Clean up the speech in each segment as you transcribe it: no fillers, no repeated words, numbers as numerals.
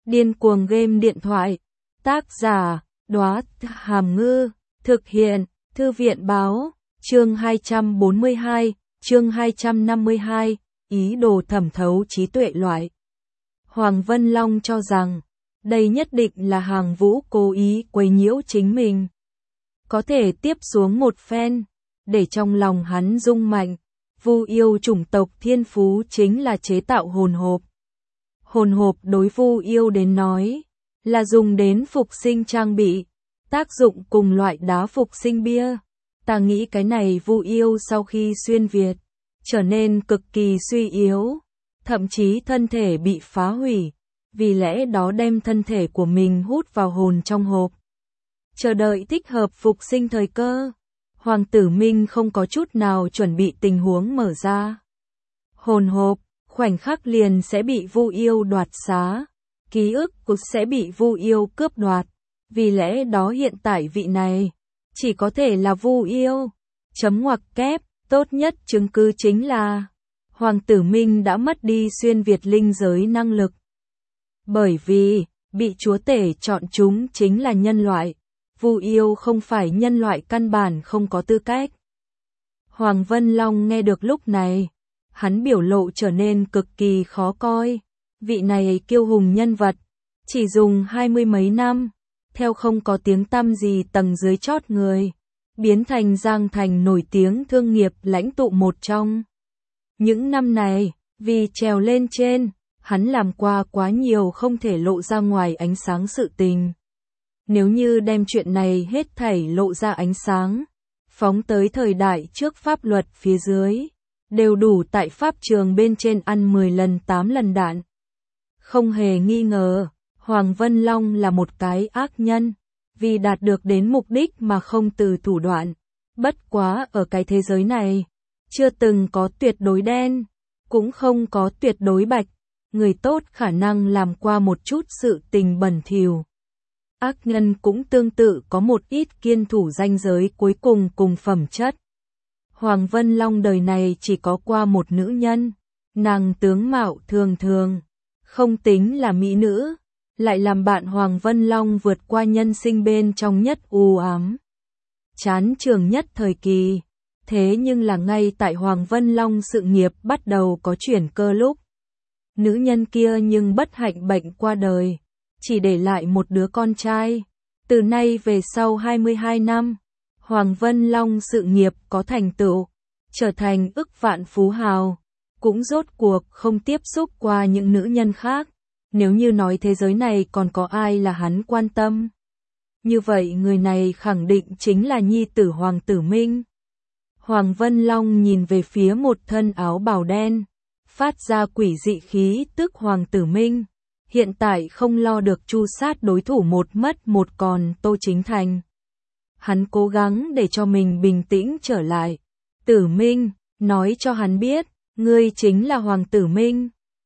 Điên cuồng game điện thoại. Tác giả, Đóa Hàm Ngư. Thực hiện, Thư viện báo. Chương 242, chương 252, ý đồ thẩm thấu trí tuệ loại. Hoàng Vân Long cho rằng, đây nhất định là Hàng Vũ cố ý quấy nhiễu chính mình. Có thể tiếp xuống một phen, để trong lòng hắn rung mạnh. Vu yêu chủng tộc thiên phú chính là chế tạo hồn hộp. Hồn hộp đối Vu yêu đến nói, là dùng đến phục sinh trang bị, tác dụng cùng loại đá phục sinh bia. Ta nghĩ cái này Vu yêu sau khi xuyên Việt, trở nên cực kỳ suy yếu, thậm chí thân thể bị phá hủy, vì lẽ đó đem thân thể của mình hút vào hồn trong hộp. Chờ đợi thích hợp phục sinh thời cơ. Hoàng Tử Minh không có chút nào chuẩn bị tình huống mở ra. Hồn hộp, khoảnh khắc liền sẽ bị Vu yêu đoạt xá, ký ức cũng sẽ bị Vu yêu cướp đoạt, vì lẽ đó hiện tại vị này chỉ có thể là Vu yêu. Chấm ngoặc kép, tốt nhất chứng cứ chính là Hoàng Tử Minh đã mất đi xuyên Việt linh giới năng lực. Bởi vì, bị chúa tể chọn chúng chính là nhân loại, Vu yêu không phải nhân loại căn bản không có tư cách. Hoàng Vân Long nghe được lúc này, hắn biểu lộ trở nên cực kỳ khó coi. Vị này kiêu hùng nhân vật, chỉ dùng 20 mấy năm, theo không có tiếng tăm gì tầng dưới chót người, biến thành Giang Thành nổi tiếng thương nghiệp lãnh tụ một trong. Những năm này, vì trèo lên trên, hắn làm qua quá nhiều không thể lộ ra ngoài ánh sáng sự tình. Nếu như đem chuyện này hết thảy lộ ra ánh sáng, phóng tới thời đại trước pháp luật phía dưới, đều đủ tại pháp trường bên trên ăn 10 lần 8 lần đạn. Không hề nghi ngờ, Hoàng Vân Long là một cái ác nhân, vì đạt được đến mục đích mà không từ thủ đoạn. Bất quá ở cái thế giới này, chưa từng có tuyệt đối đen, cũng không có tuyệt đối bạch, người tốt khả năng làm qua một chút sự tình bẩn thỉu. Ác nhân cũng tương tự có một ít kiên thủ ranh giới cuối cùng cùng phẩm chất. Hoàng Vân Long đời này chỉ có qua một nữ nhân, nàng tướng mạo thường thường, không tính là mỹ nữ, lại làm bạn Hoàng Vân Long vượt qua nhân sinh bên trong nhất u ám, chán trường nhất thời kỳ. Thế nhưng là ngay tại Hoàng Vân Long sự nghiệp bắt đầu có chuyển cơ lúc, nữ nhân kia nhưng bất hạnh bệnh qua đời, chỉ để lại một đứa con trai. Từ nay về sau 22 năm, Hoàng Vân Long sự nghiệp có thành tựu, trở thành ức vạn phú hào, cũng rốt cuộc không tiếp xúc qua những nữ nhân khác. Nếu như nói thế giới này còn có ai là hắn quan tâm, như vậy người này khẳng định chính là nhi tử Hoàng Tử Minh. Hoàng Vân Long nhìn về phía một thân áo bào đen, phát ra quỷ dị khí tức Hoàng Tử Minh. Hiện tại không lo được tru sát đối thủ một mất một còn Tô Chính Thành. Hắn cố gắng để cho mình bình tĩnh trở lại. Tử Minh, nói cho hắn biết, ngươi chính là Hoàng Tử Minh.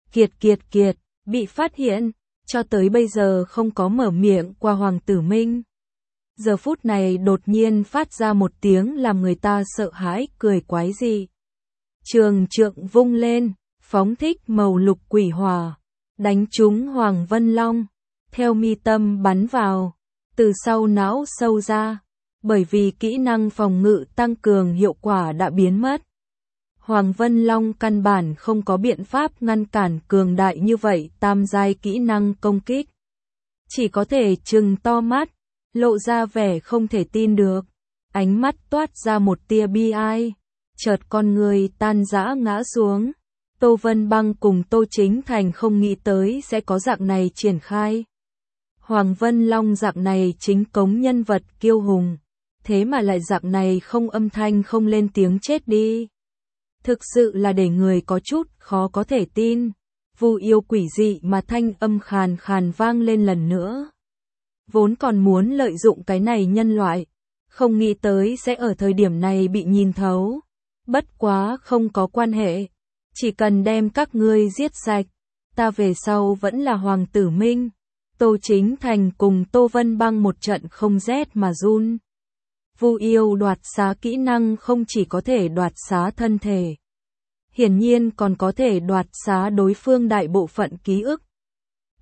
Kiệt, bị phát hiện, cho tới bây giờ không có mở miệng qua Hoàng Tử Minh. Giờ phút này đột nhiên phát ra một tiếng làm người ta sợ hãi cười quái dị. Trường trượng vung lên, phóng thích màu lục quỷ hỏa, đánh trúng Hoàng Vân Long, theo mi tâm bắn vào, từ sau não sâu ra, bởi vì kỹ năng phòng ngự tăng cường hiệu quả đã biến mất. Hoàng Vân Long căn bản không có biện pháp ngăn cản cường đại như vậy tam giai kỹ năng công kích. Chỉ có thể trừng to mắt, lộ ra vẻ không thể tin được, ánh mắt toát ra một tia bi ai, chợt con người tan rã ngã xuống. Tô Vân Băng cùng Tô Chính Thành không nghĩ tới sẽ có dạng này triển khai. Hoàng Vân Long dạng này chính cống nhân vật kiêu hùng, thế mà lại dạng này không âm thanh không lên tiếng chết đi. Thực sự là để người có chút khó có thể tin. Vu yêu quỷ dị mà thanh âm khàn khàn vang lên lần nữa. Vốn còn muốn lợi dụng cái này nhân loại, không nghĩ tới sẽ ở thời điểm này bị nhìn thấu. Bất quá không có quan hệ, chỉ cần đem các ngươi giết sạch, ta về sau vẫn là Hoàng Tử Minh. Tô Chính Thành cùng Tô Vân Băng một trận không rét mà run. Vu yêu đoạt xá kỹ năng không chỉ có thể đoạt xá thân thể, hiển nhiên còn có thể đoạt xá đối phương đại bộ phận ký ức.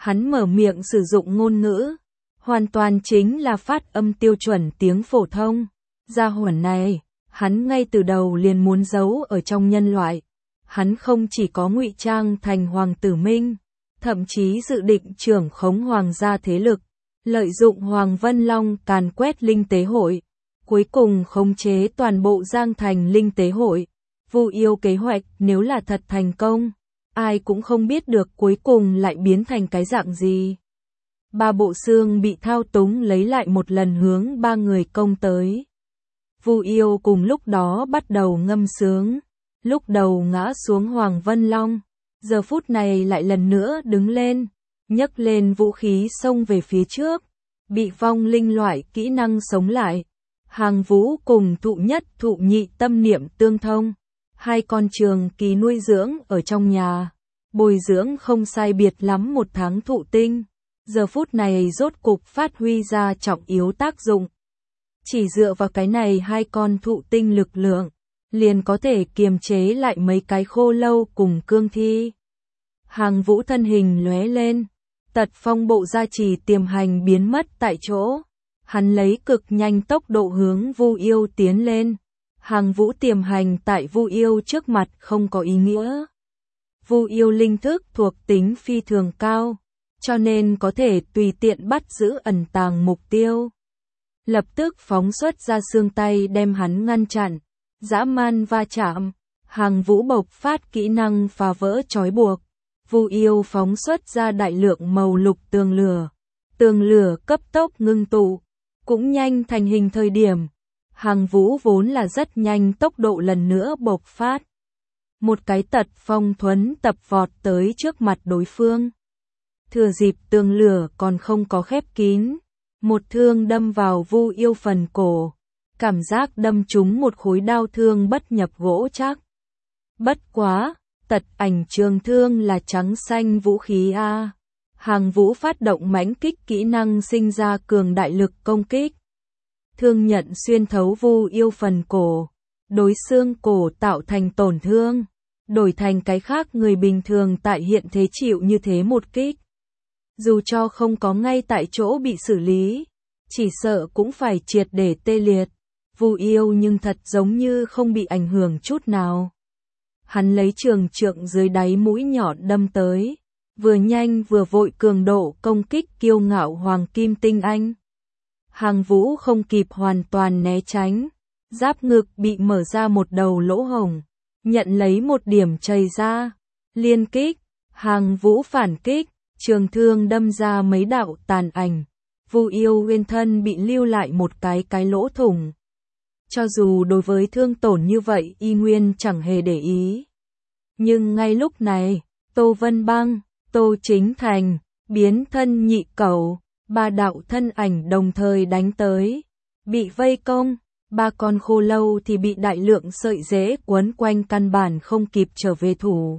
Hắn mở miệng sử dụng ngôn ngữ, hoàn toàn chính là phát âm tiêu chuẩn tiếng phổ thông. Gia hỏa này, hắn ngay từ đầu liền muốn giấu ở trong nhân loại. Hắn không chỉ có ngụy trang thành Hoàng Tử Minh, thậm chí dự định trưởng khống hoàng gia thế lực, lợi dụng Hoàng Vân Long càn quét linh tế hội, cuối cùng khống chế toàn bộ Giang Thành linh tế hội. Vu Yêu kế hoạch nếu là thật thành công, ai cũng không biết được cuối cùng lại biến thành cái dạng gì. 3 bộ xương bị thao túng lấy lại một lần hướng 3 người công tới. Vu Yêu cùng lúc đó bắt đầu ngâm sướng, lúc đầu ngã xuống Hoàng Vân Long, giờ phút này lại lần nữa đứng lên, nhấc lên vũ khí xông về phía trước, bị vong linh loại kỹ năng sống lại. Hàng Vũ cùng thụ nhất thụ nhị tâm niệm tương thông, 2 con trường kỳ nuôi dưỡng ở trong nhà, bồi dưỡng không sai biệt lắm 1 tháng thụ tinh, giờ phút này rốt cục phát huy ra trọng yếu tác dụng. Chỉ dựa vào cái này 2 con thụ tinh lực lượng, liền có thể kiềm chế lại mấy cái khô lâu cùng cương thi. Hàng Vũ thân hình lóe lên, tật phong bộ gia trì tiềm hành biến mất tại chỗ. Hắn lấy cực nhanh tốc độ hướng Vu Yêu tiến lên. Hàng Vũ tiềm hành tại Vu Yêu trước mặt không có ý nghĩa. Vu Yêu linh thức thuộc tính phi thường cao, cho nên có thể tùy tiện bắt giữ ẩn tàng mục tiêu. Lập tức phóng xuất ra xương tay đem hắn ngăn chặn. Dã man va chạm, Hàng Vũ bộc phát kỹ năng phá vỡ trói buộc. Vu Yêu phóng xuất ra đại lượng màu lục tường lửa cấp tốc ngưng tụ, cũng nhanh thành hình thời điểm. Hàng Vũ vốn là rất nhanh tốc độ lần nữa bộc phát. Một cái tật phong thuấn tập vọt tới trước mặt đối phương. Thừa dịp tường lửa còn không có khép kín, một thương đâm vào Vu Yêu phần cổ. Cảm giác đâm trúng một khối đao thương bất nhập gỗ chắc. Bất quá, tật ảnh trường thương là trắng xanh vũ khí A. Hàng Vũ phát động mãnh kích kỹ năng sinh ra cường đại lực công kích. Thương nhận xuyên thấu Vu Yêu phần cổ, đối xương cổ tạo thành tổn thương, đổi thành cái khác người bình thường tại hiện thế chịu như thế một kích. Dù cho không có ngay tại chỗ bị xử lý, chỉ sợ cũng phải triệt để tê liệt. Vu Yêu nhưng thật giống như không bị ảnh hưởng chút nào. Hắn lấy trường trượng dưới đáy mũi nhọn đâm tới, vừa nhanh vừa vội cường độ công kích kiêu ngạo Hoàng Kim Tinh Anh. Hàng Vũ không kịp hoàn toàn né tránh, giáp ngực bị mở ra một đầu lỗ hổng, nhận lấy một điểm chảy ra. Liên kích, Hàng Vũ phản kích, trường thương đâm ra mấy đạo tàn ảnh. Vu Yêu nguyên thân bị lưu lại một cái lỗ thủng. Cho dù đối với thương tổn như vậy y nguyên chẳng hề để ý. Nhưng ngay lúc này, Tô Vân Băng, Tô Chính Thành, biến thân nhị cẩu, 3 đạo thân ảnh đồng thời đánh tới. Bị vây công, 3 con khô lâu thì bị đại lượng sợi rễ quấn quanh căn bản không kịp trở về thủ.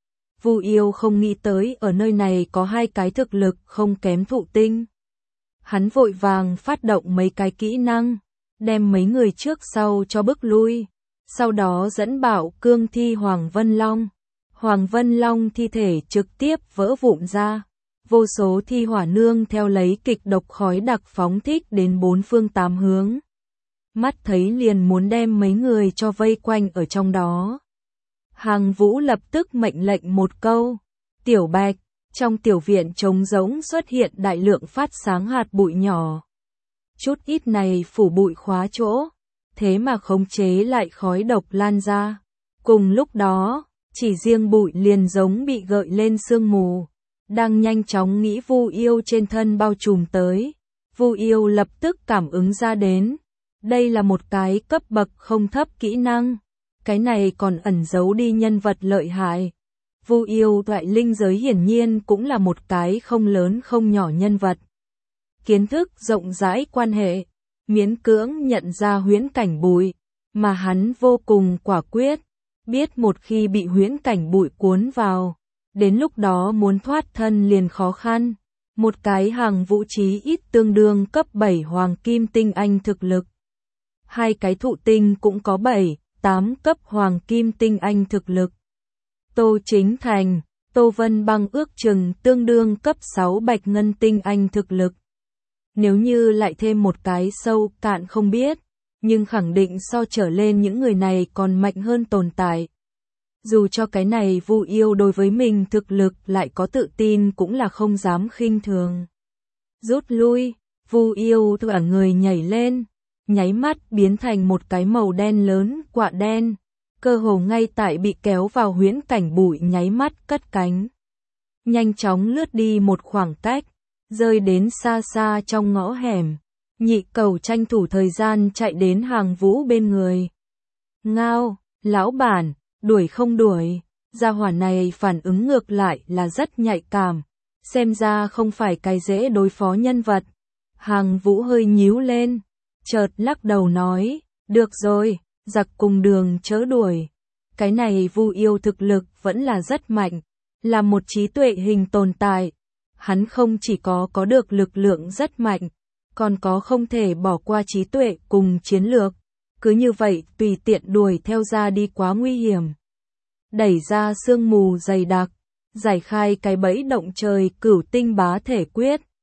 Vu Yêu không nghĩ tới ở nơi này có 2 cái thực lực không kém thụ tinh. Hắn vội vàng phát động mấy cái kỹ năng, đem mấy người trước sau cho bước lui, sau đó dẫn bảo cương thi Hoàng Vân Long. Hoàng Vân Long thi thể trực tiếp vỡ vụn ra, vô số thi hỏa nương theo lấy kịch độc khói đặc phóng thích đến 4 phương 8 hướng. Mắt thấy liền muốn đem mấy người cho vây quanh ở trong đó. Hàng Vũ lập tức mệnh lệnh một câu, Tiểu Bạch, trong tiểu viện trống rỗng xuất hiện đại lượng phát sáng hạt bụi nhỏ. Chút ít này phủ bụi khóa chỗ, thế mà khống chế lại khói độc lan ra. Cùng lúc đó, chỉ riêng bụi liền giống bị gợi lên sương mù, đang nhanh chóng nghĩ Vu Yêu trên thân bao trùm tới. Vu Yêu lập tức cảm ứng ra đến, đây là một cái cấp bậc không thấp kỹ năng, cái này còn ẩn giấu đi nhân vật lợi hại. Vu Yêu tại linh giới hiển nhiên cũng là một cái không lớn không nhỏ nhân vật. Kiến thức rộng rãi quan hệ, miễn cưỡng nhận ra huyễn cảnh bụi, mà hắn vô cùng quả quyết, biết một khi bị huyễn cảnh bụi cuốn vào, đến lúc đó muốn thoát thân liền khó khăn. Một cái Hàng Vũ chí ít tương đương cấp 7 Hoàng Kim Tinh Anh thực lực. 2 cái thụ tinh cũng có 7, 8 cấp Hoàng Kim Tinh Anh thực lực. Tô Chính Thành, Tô Vân Băng ước chừng tương đương cấp 6 bạch ngân tinh anh thực lực. Nếu như lại thêm một cái sâu cạn không biết, nhưng khẳng định so trở lên những người này còn mạnh hơn tồn tại. Dù cho cái này Vu Yêu đối với mình thực lực lại có tự tin cũng là không dám khinh thường. Rút lui, Vu Yêu cả người nhảy lên, nháy mắt biến thành một cái màu đen lớn quạ đen, cơ hồ ngay tại bị kéo vào huyễn cảnh bụi nháy mắt cất cánh. Nhanh chóng lướt đi một khoảng cách, rơi đến xa xa trong ngõ hẻm. Nhị Cầu tranh thủ thời gian chạy đến Hàng Vũ bên người. Ngao, lão bản, đuổi không đuổi, gia hỏa này phản ứng ngược lại là rất nhạy cảm, xem ra không phải cái dễ đối phó nhân vật. Hàng Vũ hơi nhíu lên, chợt lắc đầu nói, được rồi, giặc cùng đường chớ đuổi. Cái này Vu Yêu thực lực vẫn là rất mạnh, là một trí tuệ hình tồn tại. Hắn không chỉ có được lực lượng rất mạnh, còn có không thể bỏ qua trí tuệ cùng chiến lược. Cứ như vậy tùy tiện đuổi theo ra đi quá nguy hiểm. Đẩy ra sương mù dày đặc, giải khai cái bẫy động trời Cửu Tinh Bá Thể Quyết.